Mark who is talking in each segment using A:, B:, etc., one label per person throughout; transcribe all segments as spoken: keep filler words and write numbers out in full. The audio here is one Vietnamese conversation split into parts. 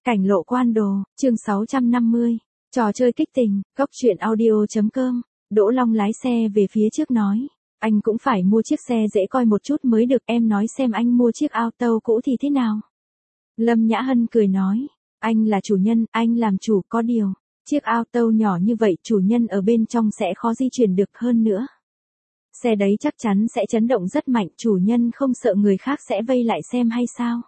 A: Cảnh lộ quan đồ, chương sáu trăm năm mươi. Trò chơi kích tình, góc truyện audio.com. Đỗ Long lái xe về phía trước nói. Anh cũng phải mua chiếc xe dễ coi một chút mới được, em nói xem anh mua chiếc auto cũ thì thế nào. Lâm Nhã Hân cười nói. Anh là chủ nhân, anh làm chủ, có điều. Chiếc auto nhỏ như vậy chủ nhân ở bên trong sẽ khó di chuyển được hơn nữa. Xe đấy chắc chắn sẽ chấn động rất mạnh, chủ nhân không sợ người khác sẽ vây lại xem hay sao?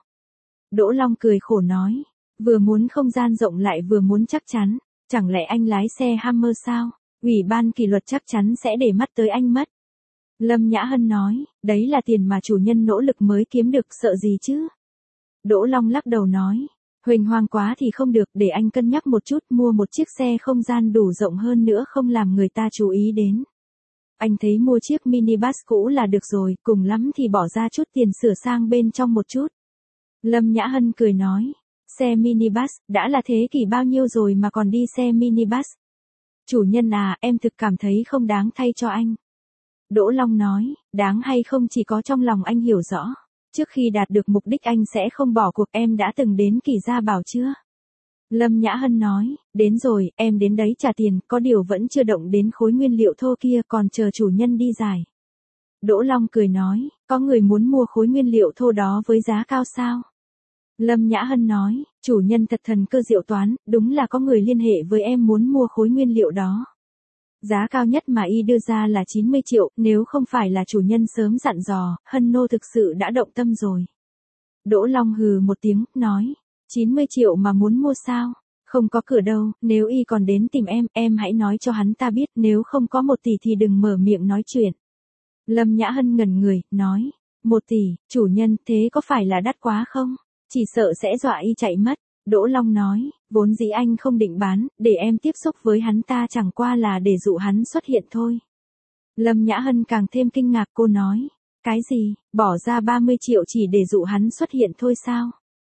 A: Đỗ Long cười khổ nói. Vừa muốn không gian rộng lại vừa muốn chắc chắn, chẳng lẽ anh lái xe Hammer sao? Ủy ban kỷ luật chắc chắn sẽ để mắt tới anh mất. Lâm Nhã Hân nói, đấy là tiền mà chủ nhân nỗ lực mới kiếm được, sợ gì chứ? Đỗ Long lắc đầu nói, huỳnh hoang quá thì không được, để anh cân nhắc một chút, mua một chiếc xe không gian đủ rộng hơn nữa không làm người ta chú ý đến. Anh thấy mua chiếc minibus cũ là được rồi, cùng lắm thì bỏ ra chút tiền sửa sang bên trong một chút. Lâm Nhã Hân cười nói. Xe minibus, đã là thế kỷ bao nhiêu rồi mà còn đi xe minibus. Chủ nhân à, em thực cảm thấy không đáng thay cho anh. Đỗ Long nói, đáng hay không chỉ có trong lòng anh hiểu rõ. Trước khi đạt được mục đích anh sẽ không bỏ cuộc, em đã từng đến Kỳ Gia Bảo chưa? Lâm Nhã Hân nói, đến rồi, em đến đấy trả tiền, có điều vẫn chưa động đến khối nguyên liệu thô kia, còn chờ chủ nhân đi giải. Đỗ Long cười nói, có người muốn mua khối nguyên liệu thô đó với giá cao sao? Lâm Nhã Hân nói, chủ nhân thật thần cơ diệu toán, đúng là có người liên hệ với em muốn mua khối nguyên liệu đó. Giá cao nhất mà y đưa ra là chín mươi triệu, nếu không phải là chủ nhân sớm dặn dò, Hân nô thực sự đã động tâm rồi. Đỗ Long hừ một tiếng, nói, chín mươi triệu mà muốn mua sao? Không có cửa đâu, nếu y còn đến tìm em, em hãy nói cho hắn ta biết, nếu không có một tỷ thì đừng mở miệng nói chuyện. Lâm Nhã Hân ngẩn người, nói, một tỷ, chủ nhân, thế có phải là đắt quá không? Chỉ sợ sẽ dọa y chạy mất. Đỗ Long nói, vốn dĩ anh không định bán, để em tiếp xúc với hắn ta chẳng qua là để dụ hắn xuất hiện thôi. Lâm Nhã Hân càng thêm kinh ngạc, cô nói, cái gì, bỏ ra ba mươi triệu chỉ để dụ hắn xuất hiện thôi sao?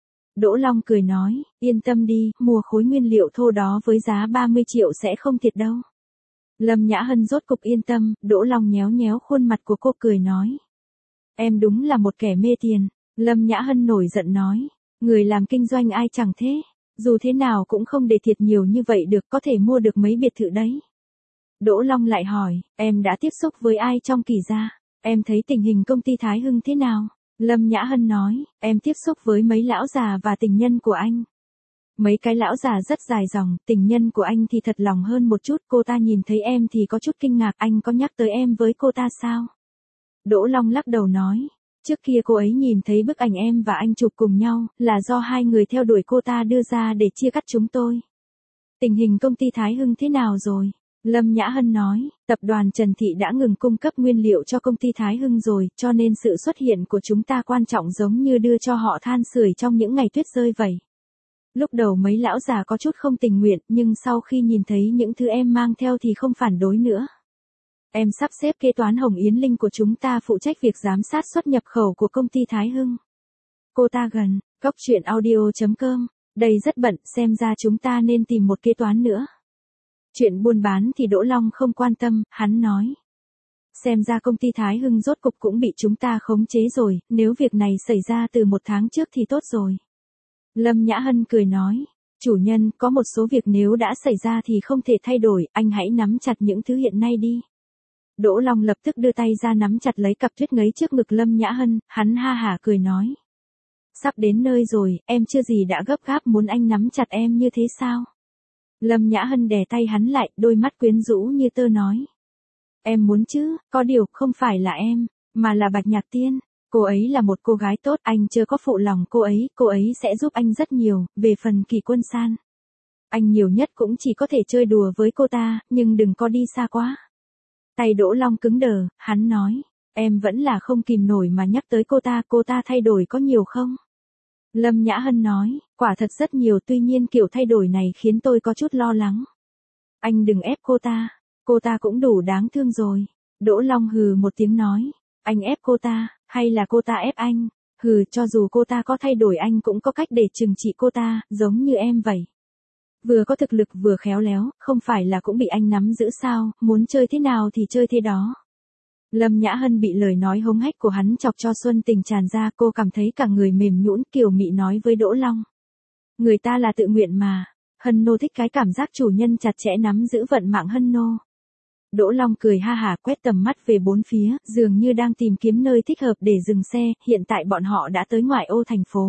A: Đỗ Long cười nói, yên tâm đi, mua khối nguyên liệu thô đó với giá ba mươi triệu sẽ không thiệt đâu. Lâm Nhã Hân rốt cục yên tâm, Đỗ Long nhéo nhéo khuôn mặt của cô cười nói. Em đúng là một kẻ mê tiền. Lâm Nhã Hân nổi giận nói, người làm kinh doanh ai chẳng thế, dù thế nào cũng không để thiệt nhiều như vậy được, có thể mua được mấy biệt thự đấy. Đỗ Long lại hỏi, em đã tiếp xúc với ai trong Kỳ Gia, em thấy tình hình công ty Thái Hưng thế nào? Lâm Nhã Hân nói, em tiếp xúc với mấy lão già và tình nhân của anh. Mấy cái lão già rất dài dòng, tình nhân của anh thì thật lòng hơn một chút, cô ta nhìn thấy em thì có chút kinh ngạc, anh có nhắc tới em với cô ta sao? Đỗ Long lắc đầu nói. Trước kia cô ấy nhìn thấy bức ảnh em và anh chụp cùng nhau, là do hai người theo đuổi cô ta đưa ra để chia cắt chúng tôi. Tình hình công ty Thái Hưng thế nào rồi? Lâm Nhã Hân nói, tập đoàn Trần Thị đã ngừng cung cấp nguyên liệu cho công ty Thái Hưng rồi, cho nên sự xuất hiện của chúng ta quan trọng giống như đưa cho họ than sưởi trong những ngày tuyết rơi vậy. Lúc đầu mấy lão già có chút không tình nguyện, nhưng sau khi nhìn thấy những thứ em mang theo thì không phản đối nữa. Em sắp xếp kế toán Hồng Yến Linh của chúng ta phụ trách việc giám sát xuất nhập khẩu của công ty Thái Hưng. Cô ta gần, góc truyện audio.com, đây rất bận, xem ra chúng ta nên tìm một kế toán nữa. Chuyện buôn bán thì Đỗ Long không quan tâm, hắn nói. Xem ra công ty Thái Hưng rốt cục cũng bị chúng ta khống chế rồi, nếu việc này xảy ra từ một tháng trước thì tốt rồi. Lâm Nhã Hân cười nói, chủ nhân, có một số việc nếu đã xảy ra thì không thể thay đổi, anh hãy nắm chặt những thứ hiện nay đi. Đỗ Long lập tức đưa tay ra nắm chặt lấy cặp tuyết ngấy trước ngực Lâm Nhã Hân, hắn ha hả cười nói. Sắp đến nơi rồi, em chưa gì đã gấp gáp muốn anh nắm chặt em như thế sao? Lâm Nhã Hân đè tay hắn lại, đôi mắt quyến rũ như tơ nói. Em muốn chứ, có điều không phải là em, mà là Bạch Nhạc Tiên. Cô ấy là một cô gái tốt, anh chưa có phụ lòng cô ấy, cô ấy sẽ giúp anh rất nhiều, về phần Kỳ Quân San. Anh nhiều nhất cũng chỉ có thể chơi đùa với cô ta, nhưng đừng có đi xa quá. Tay Đỗ Long cứng đờ, hắn nói, em vẫn là không kìm nổi mà nhắc tới cô ta, cô ta thay đổi có nhiều không? Lâm Nhã Hân nói, quả thật rất nhiều, tuy nhiên kiểu thay đổi này khiến tôi có chút lo lắng. Anh đừng ép cô ta, cô ta cũng đủ đáng thương rồi. Đỗ Long hừ một tiếng nói, anh ép cô ta, hay là cô ta ép anh? Hừ, cho dù cô ta có thay đổi anh cũng có cách để trừng trị cô ta, giống như em vậy. Vừa có thực lực vừa khéo léo, không phải là cũng bị anh nắm giữ sao, muốn chơi thế nào thì chơi thế đó. Lâm Nhã Hân bị lời nói hống hách của hắn chọc cho xuân tình tràn ra, cô cảm thấy cả người mềm nhũn, kiều mị nói với Đỗ Long. Người ta là tự nguyện mà. Hân nô thích cái cảm giác chủ nhân chặt chẽ nắm giữ vận mạng Hân nô. Đỗ Long cười ha hả quét tầm mắt về bốn phía, dường như đang tìm kiếm nơi thích hợp để dừng xe, hiện tại bọn họ đã tới ngoại ô thành phố.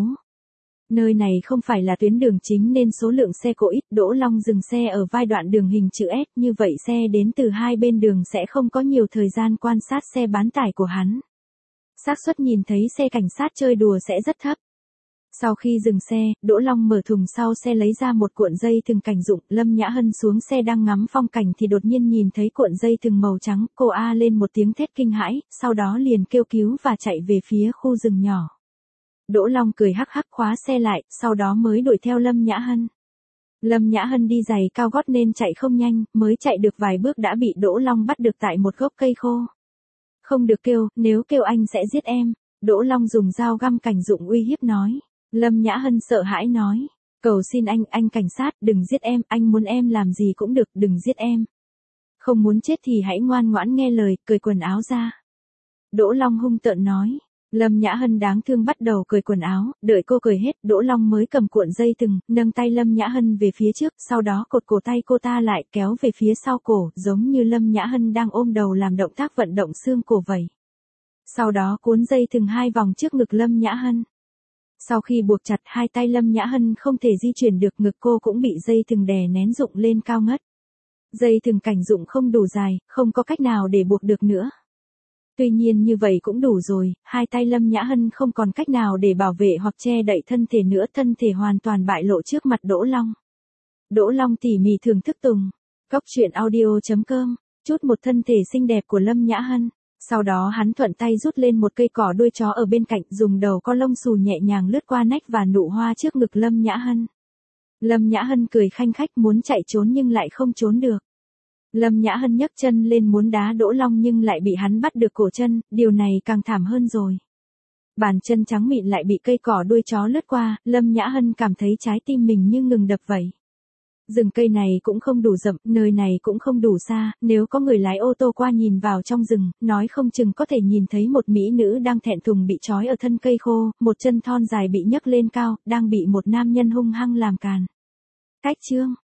A: Nơi này không phải là tuyến đường chính nên số lượng xe cộ ít, Đỗ Long dừng xe ở vai đoạn đường hình chữ S, như vậy xe đến từ hai bên đường sẽ không có nhiều thời gian quan sát xe bán tải của hắn. Xác suất nhìn thấy xe cảnh sát chơi đùa sẽ rất thấp. Sau khi dừng xe, Đỗ Long mở thùng sau xe lấy ra một cuộn dây thừng cảnh dụng, Lâm Nhã Hân xuống xe đang ngắm phong cảnh thì đột nhiên nhìn thấy cuộn dây thừng màu trắng, cô a lên một tiếng thét kinh hãi, sau đó liền kêu cứu và chạy về phía khu rừng nhỏ. Đỗ Long cười hắc hắc khóa xe lại, sau đó mới đuổi theo Lâm Nhã Hân. Lâm Nhã Hân đi giày cao gót nên chạy không nhanh, mới chạy được vài bước đã bị Đỗ Long bắt được tại một gốc cây khô. Không được kêu, nếu kêu anh sẽ giết em. Đỗ Long dùng dao găm cảnh dụng uy hiếp nói. Lâm Nhã Hân sợ hãi nói. Cầu xin anh, anh cảnh sát, đừng giết em, anh muốn em làm gì cũng được, đừng giết em. Không muốn chết thì hãy ngoan ngoãn nghe lời, cởi quần áo ra. Đỗ Long hung tợn nói. Lâm Nhã Hân đáng thương bắt đầu cởi quần áo, đợi cô cởi hết, Đỗ Long mới cầm cuộn dây thừng, nâng tay Lâm Nhã Hân về phía trước, sau đó cột cổ tay cô ta lại, kéo về phía sau cổ, giống như Lâm Nhã Hân đang ôm đầu làm động tác vận động xương cổ vậy. Sau đó cuốn dây thừng hai vòng trước ngực Lâm Nhã Hân. Sau khi buộc chặt hai tay Lâm Nhã Hân không thể di chuyển được, ngực cô cũng bị dây thừng đè nén rụng lên cao ngất. Dây thừng cảnh dụng không đủ dài, không có cách nào để buộc được nữa. Tuy nhiên như vậy cũng đủ rồi, hai tay Lâm Nhã Hân không còn cách nào để bảo vệ hoặc che đậy thân thể nữa, thân thể hoàn toàn bại lộ trước mặt Đỗ Long. Đỗ Long tỉ mỉ thưởng thức tùng. Góc truyện audio chấm com, chút một thân thể xinh đẹp của Lâm Nhã Hân. Sau đó hắn thuận tay rút lên một cây cỏ đuôi chó ở bên cạnh, dùng đầu có lông xù nhẹ nhàng lướt qua nách và nụ hoa trước ngực Lâm Nhã Hân. Lâm Nhã Hân cười khanh khách muốn chạy trốn nhưng lại không trốn được. Lâm Nhã Hân nhấc chân lên muốn đá Đỗ Long nhưng lại bị hắn bắt được cổ chân, điều này càng thảm hơn rồi. Bàn chân trắng mịn lại bị cây cỏ đuôi chó lướt qua, Lâm Nhã Hân cảm thấy trái tim mình như ngừng đập vậy. Rừng cây này cũng không đủ rậm, nơi này cũng không đủ xa, nếu có người lái ô tô qua nhìn vào trong rừng, nói không chừng có thể nhìn thấy một mỹ nữ đang thẹn thùng bị trói ở thân cây khô, một chân thon dài bị nhấc lên cao, đang bị một nam nhân hung hăng làm càn. Cách chương